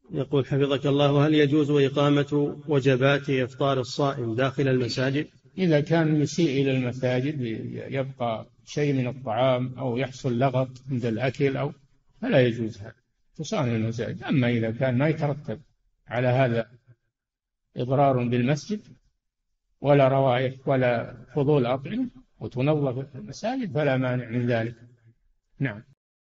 يقول حفظك الله: هل يجوز إقامة وجبات إفطار الصائم داخل المساجد؟ إذا كان يسيء إلى المساجد، يبقى شيء من الطعام أو يحصل لغط عند الأكل فلا يجوز هذا تصان المساجد. أما إذا كان ما يترتب على هذا إضرار بالمسجد ولا روائح ولا فضول أطعمة وتنظف المساجد فلا مانع من ذلك. نعم.